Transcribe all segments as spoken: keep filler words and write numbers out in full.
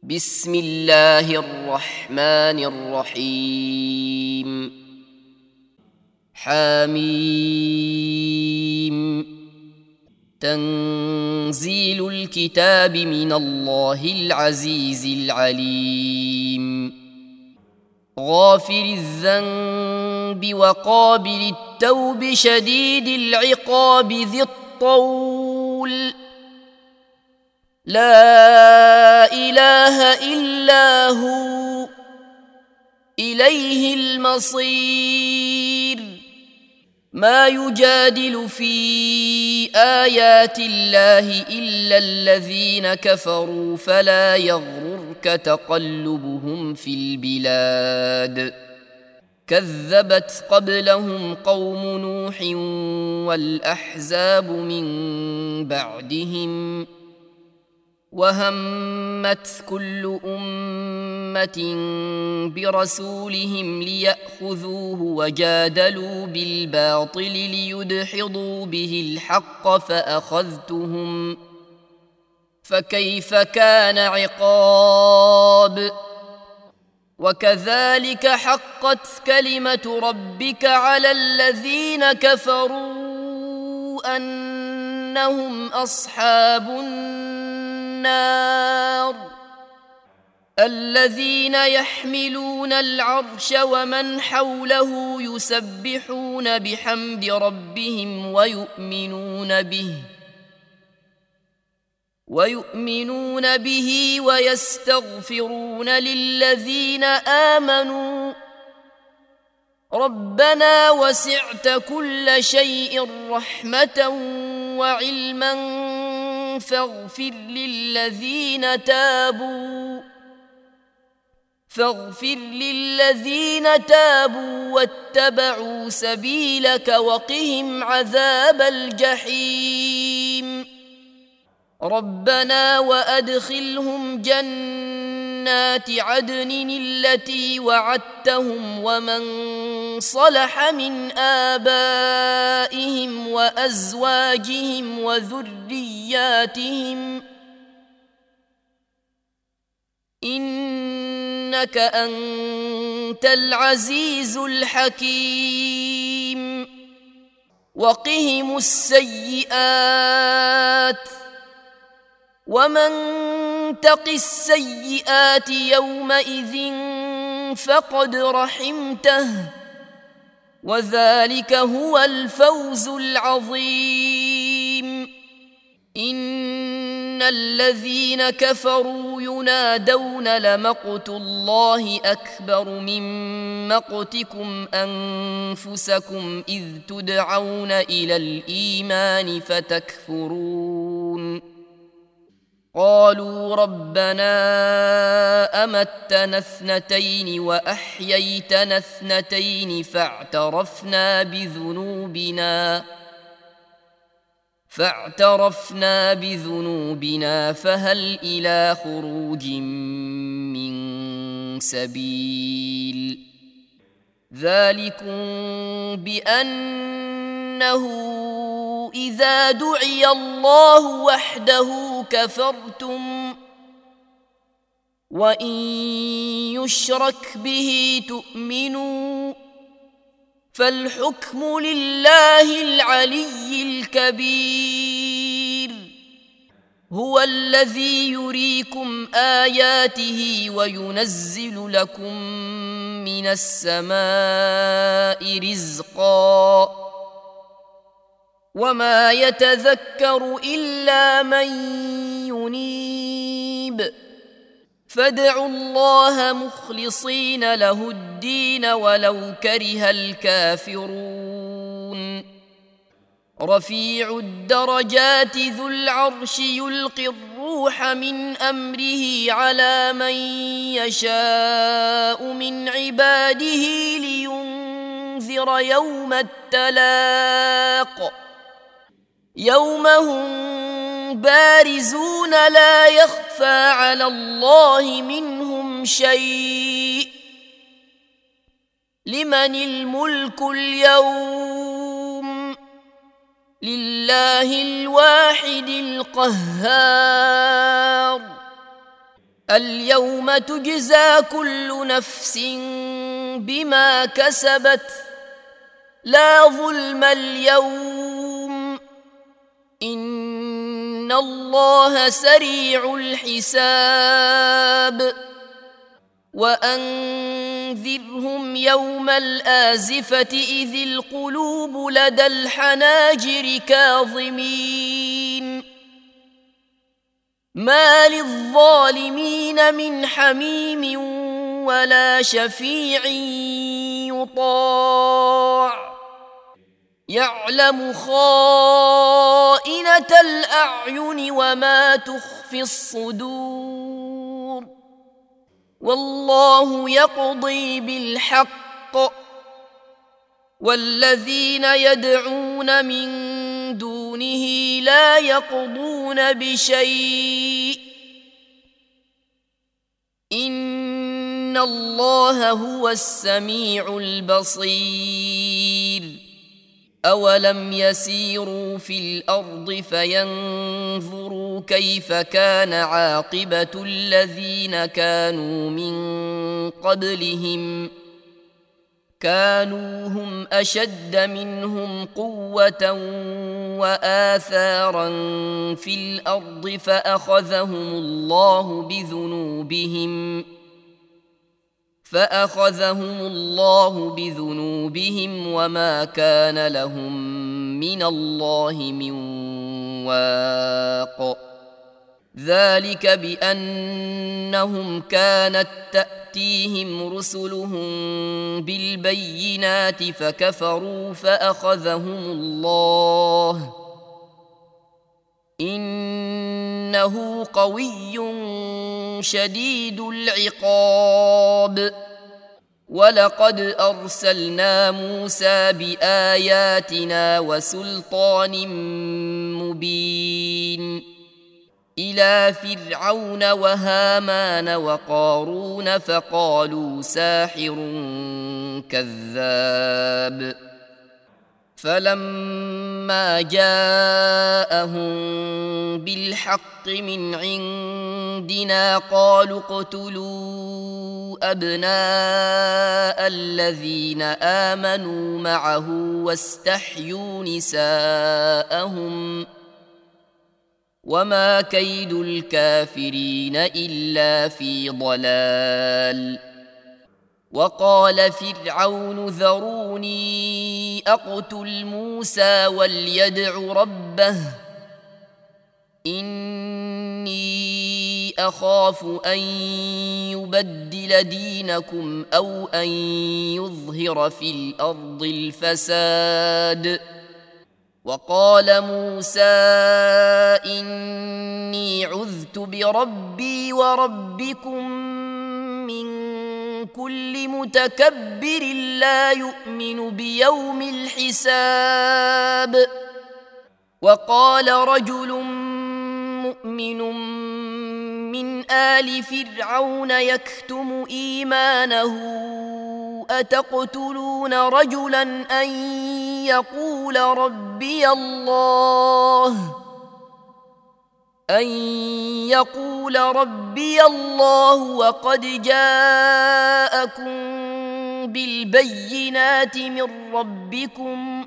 بسم الله الرحمن الرحيم. حميم. تنزيل الكتاب من الله العزيز العليم. غافر الذنب وقابل التوب شديد العقاب ذي الطول، لا إله إلا هو إليه المصير. ما يجادل في آيات الله إلا الذين كفروا فلا يغررك تقلبهم في البلاد. كذبت قبلهم قوم نوح والأحزاب من بعدهم، وهمت كل أمة برسولهم ليأخذوه وجادلوا بالباطل ليدحضوا به الحق فأخذتهم، فكيف كان عقاب. وكذلك حقت كلمة ربك على الذين كفروا أنهم أصحاب النار. الذين يحملون العرش ومن حوله يسبحون بحمد ربهم ويؤمنون به ويؤمنون به ويستغفرون للذين آمنوا ربنا وسعت كل شيء رحمة وعلما فاغفر للذين تابوا فاغفر للذين تابوا واتبعوا سبيلك وقهم عذاب الجحيم. ربنا وأدخلهم جنات عدن التي وعدتهم ومن صلح من آبائهم وأزواجهم وذرياتهم إنك أنت العزيز الحكيم. وقهم السيئات ومن تق السيئات يومئذ فقد رحمته وذلك هو الفوز العظيم. إن الذين كفروا ينادون لمقت الله أكبر من مقتكم أنفسكم إذ تدعون إلى الإيمان فتكفرون. قالوا ربنا أمتنا اثنتين وأحييتنا اثنتين فاعترفنا بذنوبنا فاعترفنا بذنوبنا فهل إلى خروج من سبيل. ذلكم بأنه إذا دعي الله وحده كفرتم وإن يشرك به تؤمنوا فالحكم لله العلي الكبير. هو الذي يريكم آياته وينزل لكم من السماء رزقا وما يتذكر إلا من ينيب. فادعوا الله مخلصين له الدين ولو كره الكافرون. رفيع الدرجات ذو العرش يلقي الروح من أمره على من يشاء من عباده لينذر يوم التلاق يوم هم بارزون لا يخفى على الله منهم شيء. لمن الملك اليوم؟ لله الواحد القهار. اليوم تجزى كل نفس بما كسبت لا ظلم اليوم إن الله سريع الحساب وأنذرهم يوم الآزفة إذ القلوب لدى الحناجر كاظمين ما للظالمين من حميم ولا شفيع يطاع يعلم خائنة الأعين وما تخفي الصدور والله يقضي بالحق والذين يدعون من دونه لا يقضون بشيء إن الله هو السميع البصير أولم يسيروا في الأرض فينظروا كيف كان عاقبة الذين كانوا من قبلهم كانوا هم أشد منهم قوة وآثارا في الأرض فأخذهم الله بذنوبهم فأخذهم الله بذنوبهم وما كان لهم من الله من واق ذلك بأنهم كانت تأتيهم رسلهم بالبينات فكفروا فأخذهم الله إنه قوي شديد العقاب ولقد أرسلنا موسى بآياتنا وسلطان مبين إلى فرعون وهامان وقارون فقالوا ساحر كذاب فلما جاءهم بالحق من عندنا قالوا اقتلوا أبناء الذين آمنوا معه واستحيوا نساءهم وما كيد الكافرين إلا في ضلال وقال فرعون ذروني أقتل موسى وليدع ربه إني أخاف أن يبدل دينكم أو أن يظهر في الأرض الفساد وقال موسى إني عذت بربي وربكم من كل متكبر لا يؤمن بيوم الحساب وقال رجل مؤمن من آل فرعون يكتم إيمانه أتقتلون رجلا أن يقول ربي الله أن يقول ربي الله وقد جاءكم بالبينات من ربكم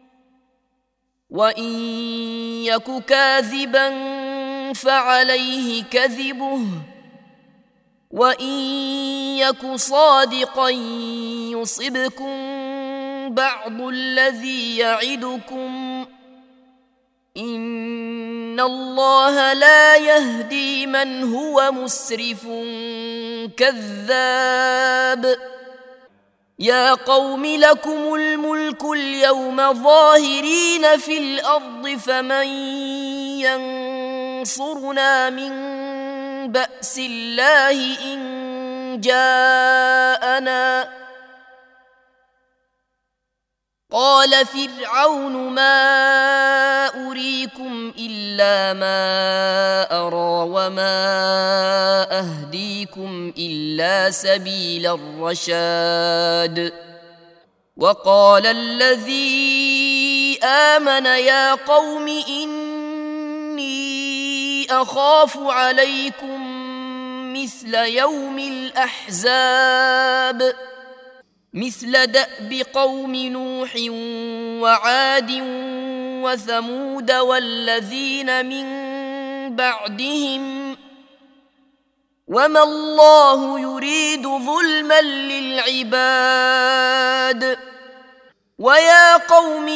وإن يك كاذبا فعليه كذبه وإن يك صادقا يصبكم بعض الذي يعدكم إن الله لا يهدي من هو مسرف كذاب يا قوم لكم الملك اليوم ظاهرين في الأرض فمن ينصرنا من بأس الله إن جاءنا قال فرعون ما أريكم إلا ما أرى وما أهديكم إلا سبيل الرشاد وقال الذي آمن يا قوم إني أخاف عليكم مثل يوم الأحزاب مثل دأب قوم نوح وعاد وثمود والذين من بعدهم وما الله يريد ظلما للعباد ويا قوم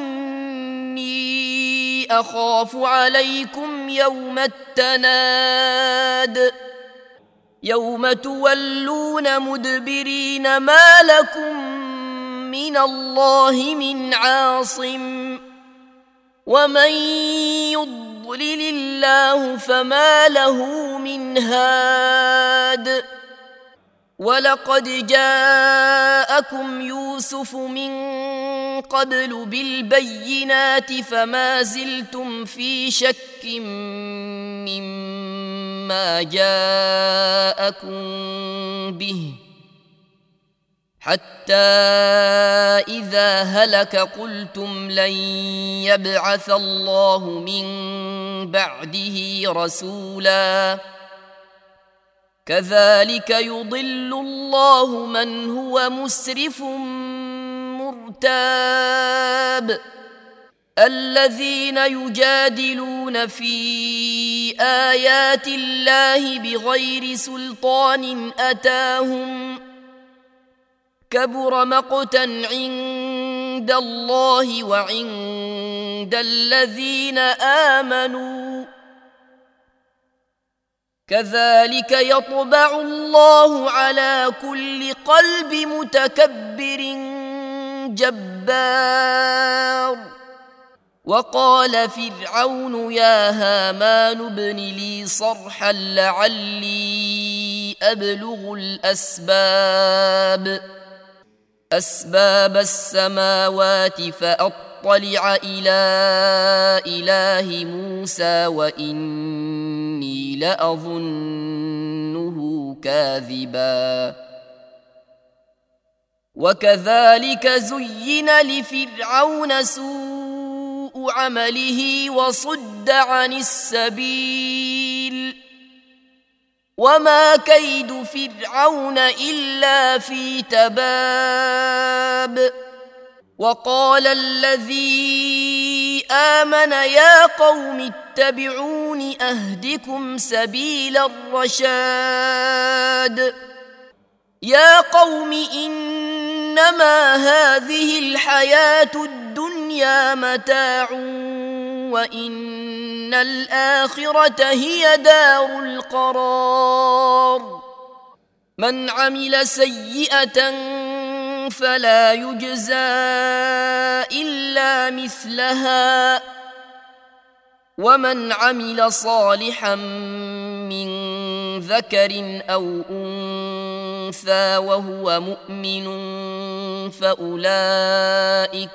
إني أخاف عليكم يوم التناد يوم تولون مدبرين ما لكم من الله من عاصم ومن يضلل الله فما له من هاد ولقد جاءكم يوسف من قبل بالبينات فما زلتم في شك مما جاءكم به حتى إذا هلك قلتم لن يبعث الله من بعده رسولا كذلك يضل الله من هو مسرف مرتاب الذين يجادلون في آيات الله بغير سلطان أتاهم كبر مقتا عند الله وعند الذين آمنوا كذلك يطبع الله على كل قلب متكبر جبار وقال فرعون يا هامان ابن لي صرحا لعلي أبلغ الأسباب أسباب السماوات فأطلع إلى إله موسى وإني لأظنه كاذبا وكذلك زين لفرعون سوء عمله وصد عن السبيل وما كيد فرعون إلا في تباب وقال الذي آمن يا قوم اتبعون أهدكم سبيل الرشاد يا قوم إنما هذه الحياة الدنيا متاع وإن الآخرة هي دار القرار من عمل سيئة فلا يجزى إلا مثلها ومن عمل صالحا من ذكر أو أنثى وهو مؤمن فأولئك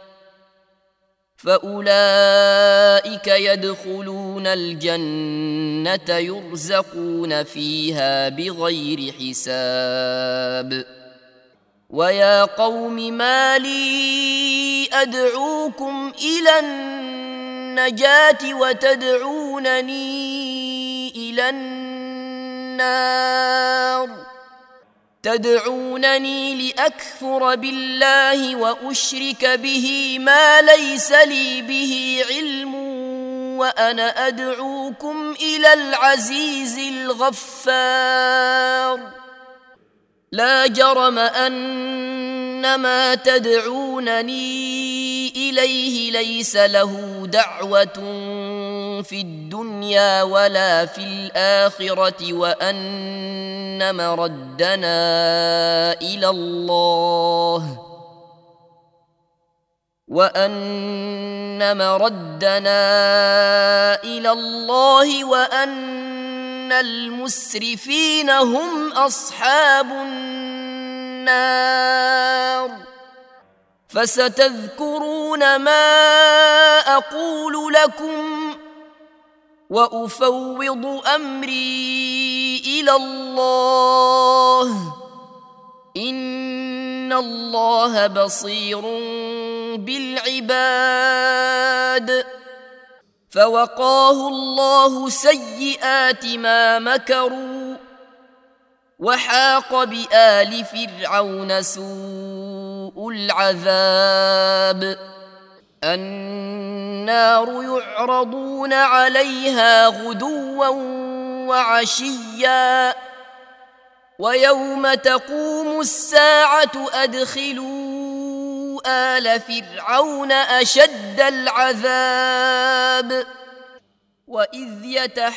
فأولئك يدخلون الجنة يرزقون فيها بغير حساب ويا قوم ما لي أدعوكم إلى النجاة وتدعونني إلى النار تدعونني لأكفر بالله وأشرك به ما ليس لي به علم وأنا أدعوكم إلى العزيز الغفار لا جرم أن ما تدعونني إليه ليس له دعوة في الدنيا ولا في الآخرة وأن مردنا إلى الله وأن مردنا إلى الله وأن المسرفين هم أصحاب النار فستذكرون ما أقول لكم وأفوض أمري إلى الله إن الله بصير بالعباد فوقاه الله سيئات ما مكروا وحاق بآل فرعون سوء العذاب النار يعرضون عليها غدوا وعشيا ويوم تقوم الساعة أدخلوا آل فرعون أشد العذاب وإذ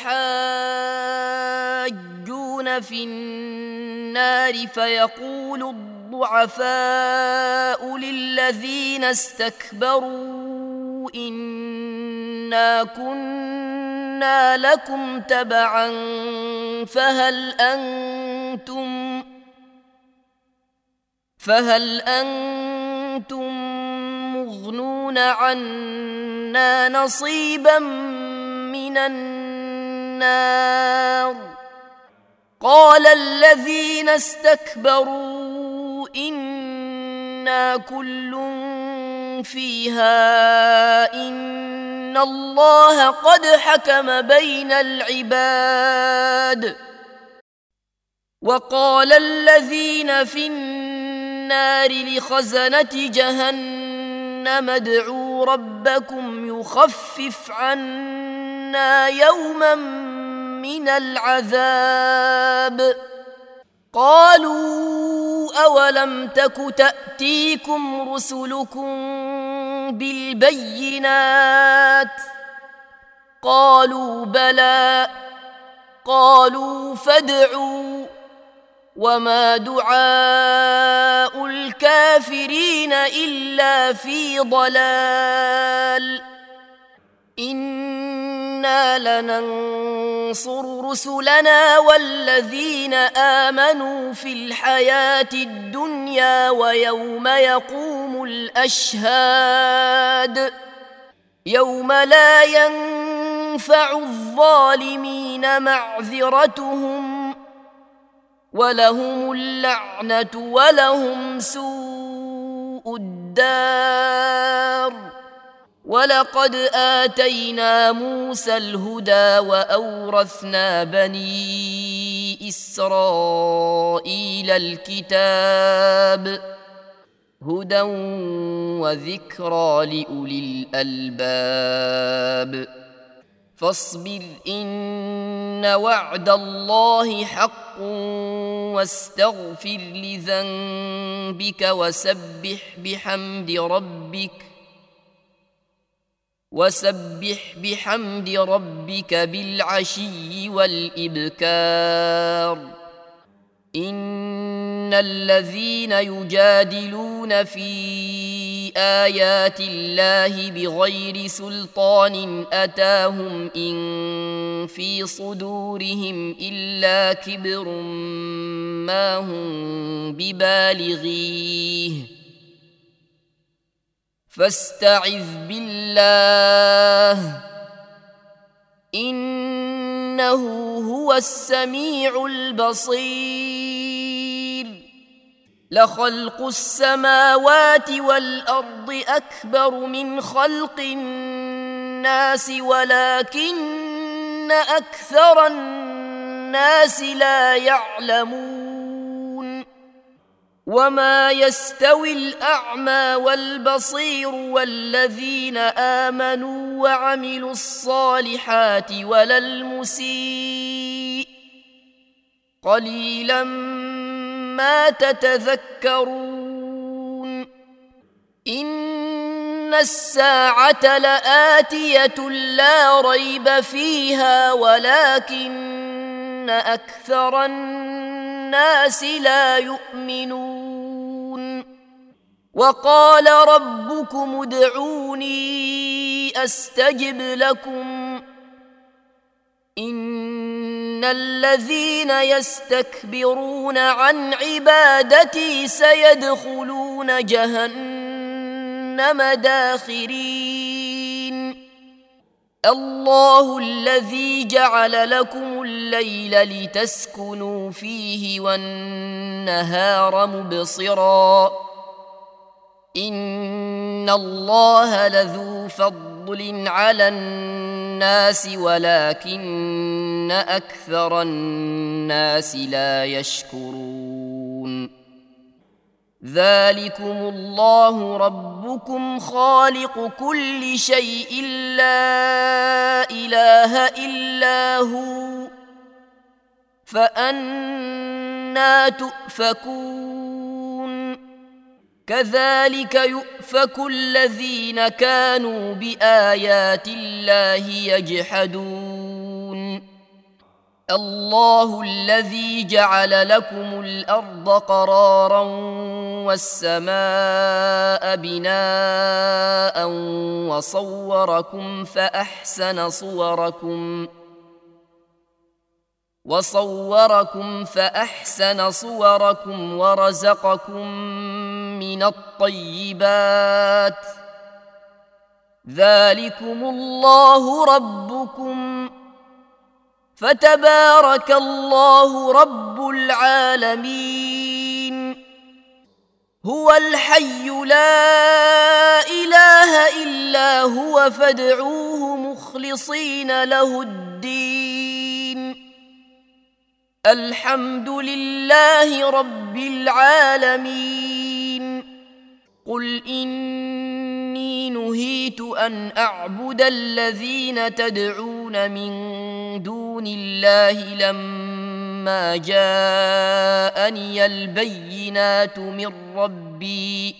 يتحاجون في النار فيقول الضعفاء للذين استكبروا إنا كنا لكم تبعا فهل أنتم فهل أنتم مغنون عنا نصيبا من النار قال الذين استكبروا إنا كل فيها إن الله قد حكم بين العباد وقال الذين في النار لخزنة جهنم ادعوا ربكم يخفف عنا يوما من العذاب قالوا أولم تك تأتيكم رسلكم بالبينات قالوا بلى قالوا فادعوا وما دعاء الكافرين إلا في ضلال إنا لننصر رسلنا والذين آمنوا في الحياة الدنيا ويوم يقوم الأشهاد يوم لا ينفع الظالمين معذرتهم ولهم اللعنة ولهم سوء الدار ولقد آتينا موسى الهدى وأورثنا بني إسرائيل الكتاب هدى وذكرى لأولي الألباب فاصبر إن وعد الله حق واستغفر لذنبك وسبح بحمد ربك وسبح بحمد ربك بالعشي والإبكار إن الذين يجادلون في آيات الله بغير سلطان أتاهم إن في صدورهم إلا كبر ما هم ببالغيه فاستعذ بالله إنه هو السميع البصير لخلق السماوات والأرض أكبر من خلق الناس ولكن أكثر الناس لا يعلمون وما يستوي الأعمى والبصير والذين آمنوا وعملوا الصالحات ولا المسيء قليلا ما تتذكرون إن الساعة لآتية لا ريب فيها ولكن أكثر الناس لا يؤمنون وقال ربكم ادعوني أستجب لكم إن الذين يستكبرون عن عبادتي سيدخلون جهنم داخرين الله الذي جعل لكم الليل لتسكنوا فيه والنهار مبصرا إن الله لذو فضل على الناس ولكن أكثر الناس الناس لا يشكرون ذلكم الله ربكم خالق كل شيء لا إله إلا هو فأنى تؤفكون كذلك يؤفك الذين كانوا بآيات الله يجحدون الله الذي جعل لكم الأرض قرارا والسماء بناء وصوركم فأحسن صوركم وصوركم فأحسن صوركم ورزقكم من الطيبات ذلكم الله ربكم فتبارك الله رب العالمين هو الحي لا إله إلا هو فادعوه مخلصين له الدين الحمد لله رب العالمين قل إني نهيت أن أعبد الذين تدعون من دون الله لما جاءني البينات من ربي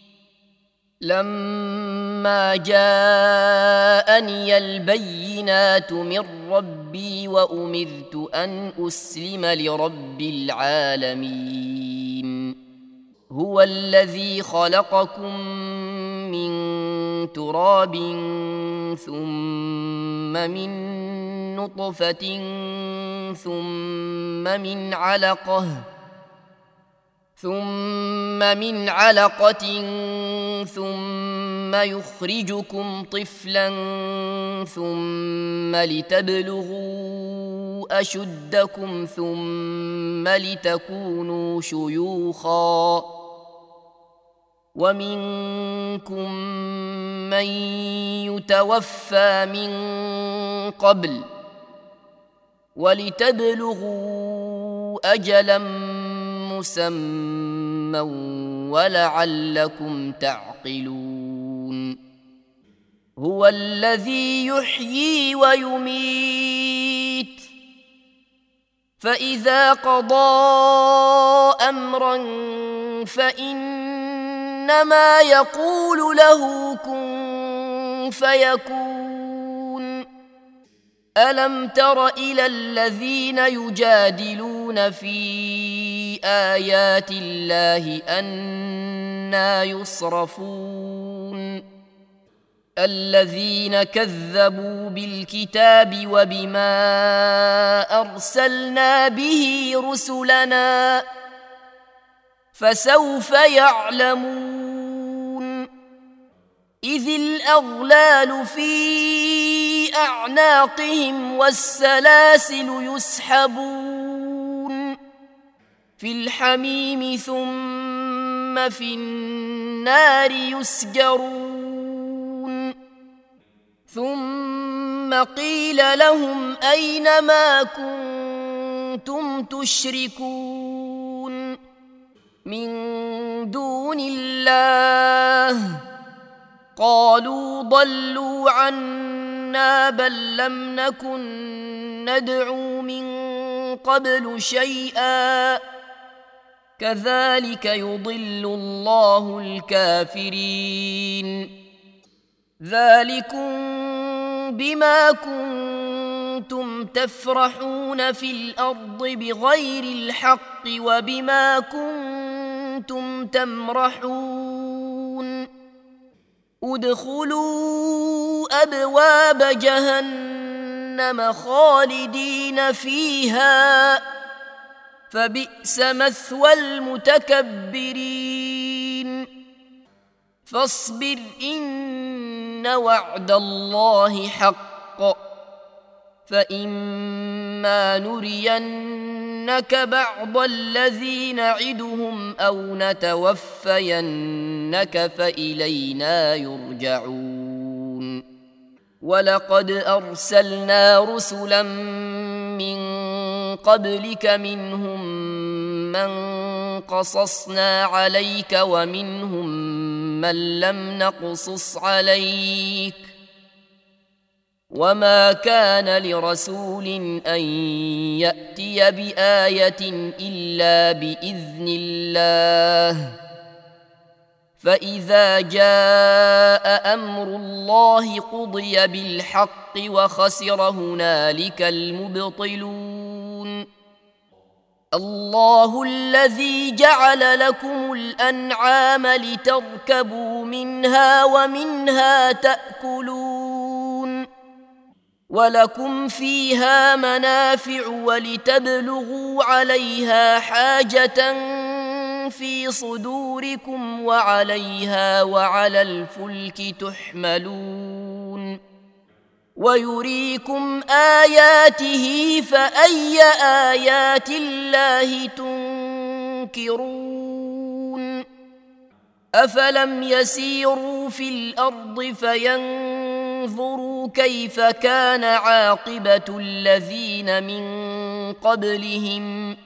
لما جاءني البينات من ربي وأمرت أن أسلم لرب العالمين هو الذي خلقكم من تراب ثم من نطفة ثم من علقة ثم من علقة ثم يخرجكم طفلا ثم لتبلغوا أشدكم ثم لتكونوا شيوخا ومنكم من يتوفى من قبل ولتبلغوا أجلا مسمى ولعلكم تعقلون هو الذي يحيي ويميت فإذا قضى أمرا فإنما يقول له كن فيكون ألم تر إلى الذين يجادلون في آيات الله أنى يصرفون الذين كذبوا بالكتاب وبما أرسلنا به رسلنا فسوف يعلمون إذ الأغلال في أعناقهم والسلاسل يسحبون في الحميم ثم في النار يسجرون ثم قيل لهم أين ما كنتم تشركون من دون الله قالوا ضلوا عنا بل لم نكن ندعو من قبل شيئا كذلك يضل الله الكافرين ذلكم بما كنتم تفرحون في الأرض بغير الحق وبما كنتم تمرحون ادخلوا أبواب جهنم خالدين فيها فبئس مثوى المتكبرين فاصبر إن وعد الله حق فإما نرينك بعض الذي نعدهم أو نتوفينك فإلينا يرجعون ولقد أرسلنا رسلا من قبلك منهم من قصصنا عليك ومنهم من لم نقصص عليك وما كان لرسول أن يأتي بآية إلا بإذن الله فإذا جاء أمر الله قضي بالحق وخسر هنالك المبطلون الله الذي جعل لكم الأنعام لتركبوا منها ومنها تأكلون ولكم فيها منافع ولتبلغوا عليها حاجة في صدوركم وعليها وعلى الفلك تحملون ويريكم آياته فأي آيات الله تنكرون أفلم يسيروا في الأرض فينظروا كيف كان عاقبة الذين من قبلهم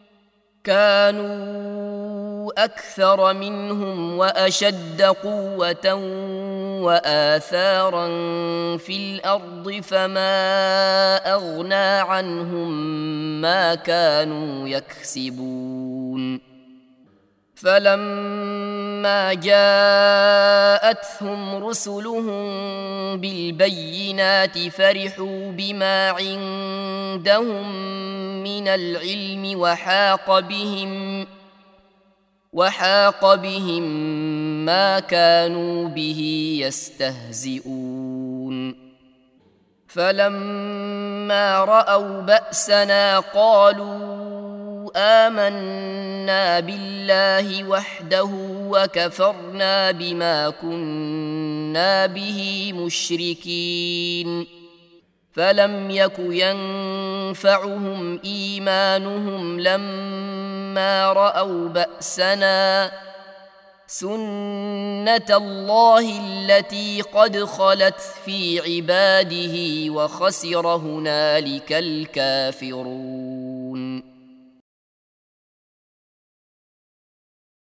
كانوا أكثر منهم وأشد قوة وآثارا في الأرض فما أغنى عنهم ما كانوا يكسبون فلما جاءتهم رسلهم بالبينات فرحوا بما عندهم من العلم وحاق بهم وحاق بهم ما كانوا به يستهزئون فلما رأوا بأسنا قالوا آمنا بالله وحده وكفرنا بما كنا به مشركين فلم يك ينفعهم إيمانهم لما رأوا بأسنا سنة الله التي قد خلت في عباده وخسر هنالك الكافرون